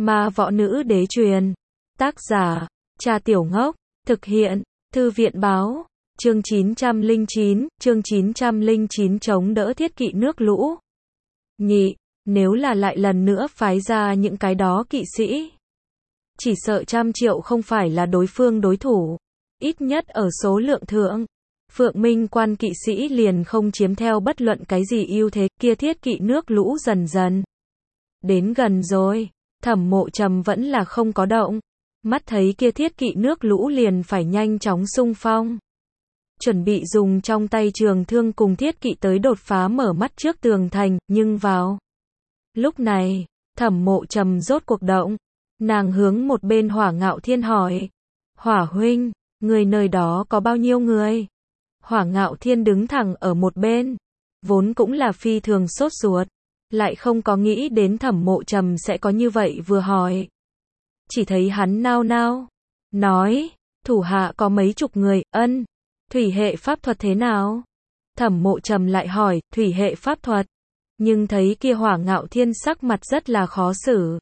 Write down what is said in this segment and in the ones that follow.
Ma võ nữ đế truyền. Tác giả, Cha Tiểu Ngốc. Thực hiện, Thư viện báo. Chương 909 chống đỡ thiết kỵ nước lũ. Nhị, nếu là lại lần nữa phái ra những cái đó kỵ sĩ, chỉ sợ 100 triệu không phải là đối phương đối thủ. Ít nhất ở số lượng thượng, Phượng Minh quan kỵ sĩ liền không chiếm theo bất luận cái gì ưu thế. Kia thiết kỵ nước lũ dần dần đến gần rồi. Thẩm Mộ Trầm vẫn là không có động. Mắt thấy kia thiết kỵ nước lũ liền phải nhanh chóng xung phong, chuẩn bị dùng trong tay trường thương cùng thiết kỵ tới đột phá mở mắt trước tường thành, nhưng vào lúc này, Thẩm Mộ Trầm rốt cuộc động. Nàng hướng một bên Hỏa Ngạo Thiên hỏi, Hỏa huynh, người nơi đó có bao nhiêu người? Hỏa Ngạo Thiên đứng thẳng ở một bên, vốn cũng là phi thường sốt ruột, lại không có nghĩ đến Thẩm Mộ Trầm sẽ có như vậy vừa hỏi. Chỉ thấy hắn nao nao, nói, thủ hạ có mấy chục người. Ân, thủy hệ pháp thuật thế nào? Thẩm Mộ Trầm lại hỏi, thủy hệ pháp thuật, nhưng thấy kia Hỏa Ngạo Thiên sắc mặt rất là khó xử.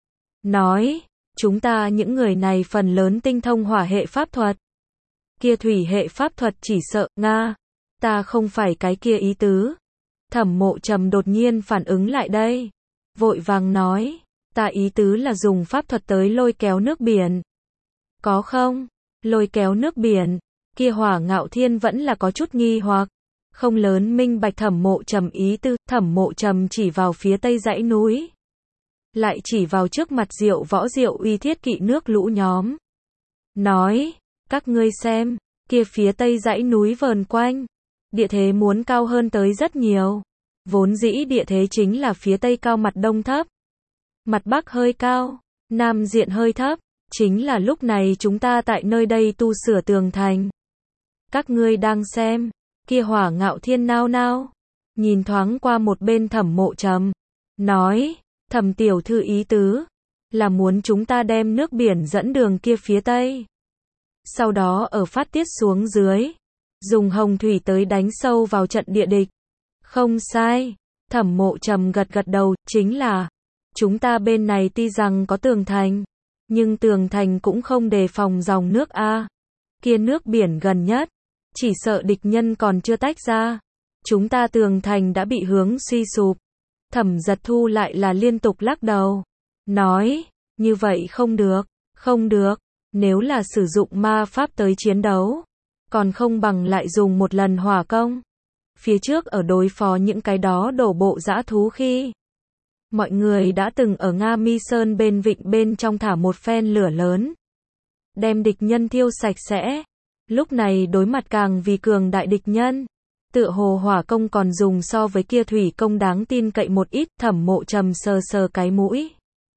Nói, chúng ta những người này phần lớn tinh thông hỏa hệ pháp thuật. Kia thủy hệ pháp thuật chỉ sợ, Nga, ta không phải cái kia ý tứ. Thẩm Mộ Trầm đột nhiên phản ứng lại đây, vội vàng nói, ta ý tứ là dùng pháp thuật tới lôi kéo nước biển. Có không? Lôi kéo nước biển. Kia Hỏa Ngạo Thiên vẫn là có chút nghi hoặc, không lớn minh bạch Thẩm Mộ Trầm ý tư. Thẩm Mộ Trầm chỉ vào phía tây dãy núi, lại chỉ vào trước mặt Diệu Võ Diệu Uy thiết kỵ nước lũ nhóm, nói, các ngươi xem, kia phía tây dãy núi vờn quanh, địa thế muốn cao hơn tới rất nhiều. Vốn dĩ địa thế chính là phía tây cao mặt đông thấp, mặt bắc hơi cao, nam diện hơi thấp, chính là lúc này chúng ta tại nơi đây tu sửa tường thành. Các ngươi đang xem, kia Hỏa Ngạo Thiên nao nao, nhìn thoáng qua một bên Thẩm Mộ Trầm, nói, Thẩm tiểu thư ý tứ là muốn chúng ta đem nước biển dẫn đường kia phía tây, sau đó ở phát tiết xuống dưới, dùng hồng thủy tới đánh sâu vào trận địa địch. Không sai. Thẩm Mộ Trầm gật gật đầu, chính là chúng ta bên này tuy rằng có tường thành, nhưng tường thành cũng không đề phòng dòng nước a. Kia nước biển gần nhất, chỉ sợ địch nhân còn chưa tách ra, chúng ta tường thành đã bị hướng suy sụp. Thẩm Giật Thu lại là liên tục lắc đầu, nói, như vậy không được, không được, nếu là sử dụng ma pháp tới chiến đấu, còn không bằng lại dùng một lần hỏa công. Phía trước ở đối phó những cái đó đổ bộ dã thú khi, mọi người đã từng ở Nga Mi Sơn bên vịnh bên trong thả một phen lửa lớn, đem địch nhân thiêu sạch sẽ. Lúc này đối mặt càng vì cường đại địch nhân, tựa hồ hỏa công còn dùng so với kia thủy công đáng tin cậy một ít. Thẩm Mộ Trầm sờ sờ cái mũi,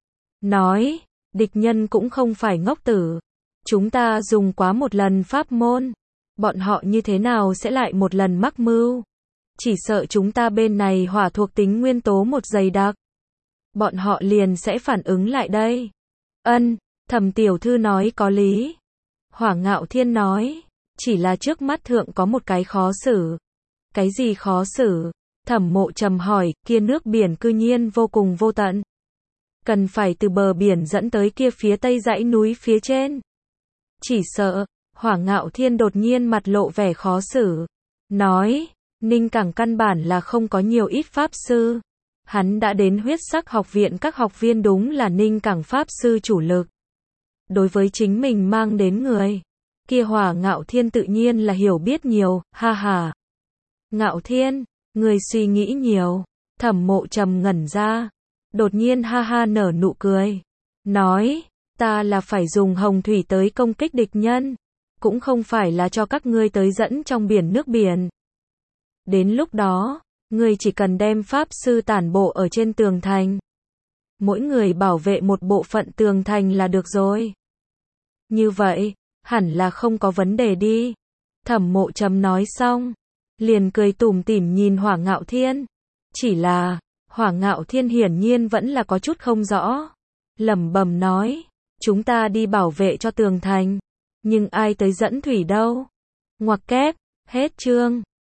nói, địch nhân cũng không phải ngốc tử, chúng ta dùng quá một lần pháp môn, bọn họ như thế nào sẽ lại một lần mắc mưu? Chỉ sợ chúng ta bên này hỏa thuộc tính nguyên tố một dày đặc, bọn họ liền sẽ phản ứng lại đây. Ân, Thẩm tiểu thư nói có lý. Hỏa Ngạo Thiên nói, chỉ là trước mắt thượng có một cái khó xử. Cái gì khó xử? Thẩm Mộ Trầm hỏi, kia nước biển cư nhiên vô cùng vô tận, cần phải từ bờ biển dẫn tới kia phía tây dãy núi phía trên. Chỉ sợ, Hỏa Ngạo Thiên đột nhiên mặt lộ vẻ khó xử, nói, Ninh Cảng căn bản là không có nhiều ít pháp sư. Hắn đã đến Huyết Sắc học viện, các học viên đúng là Ninh Cảng pháp sư chủ lực. Đối với chính mình mang đến người, kia Hỏa Ngạo Thiên tự nhiên là hiểu biết nhiều, ha ha. Ngạo Thiên, người suy nghĩ nhiều. Thẩm Mộ Trầm ngẩn ra, đột nhiên ha ha nở nụ cười, nói, ta là phải dùng hồng thủy tới công kích địch nhân, cũng không phải là cho các ngươi tới dẫn trong biển nước biển. Đến lúc đó, ngươi chỉ cần đem pháp sư tản bộ ở trên tường thành, mỗi người bảo vệ một bộ phận tường thành là được rồi. Như vậy, hẳn là không có vấn đề đi. Thẩm Mộ Trầm nói xong, liền cười tủm tỉm nhìn Hỏa Ngạo Thiên. Chỉ là, Hỏa Ngạo Thiên hiển nhiên vẫn là có chút không rõ, lẩm bẩm nói, chúng ta đi bảo vệ cho tường thành, nhưng ai tới dẫn thủy đâu? Ngoặc kép, hết chương.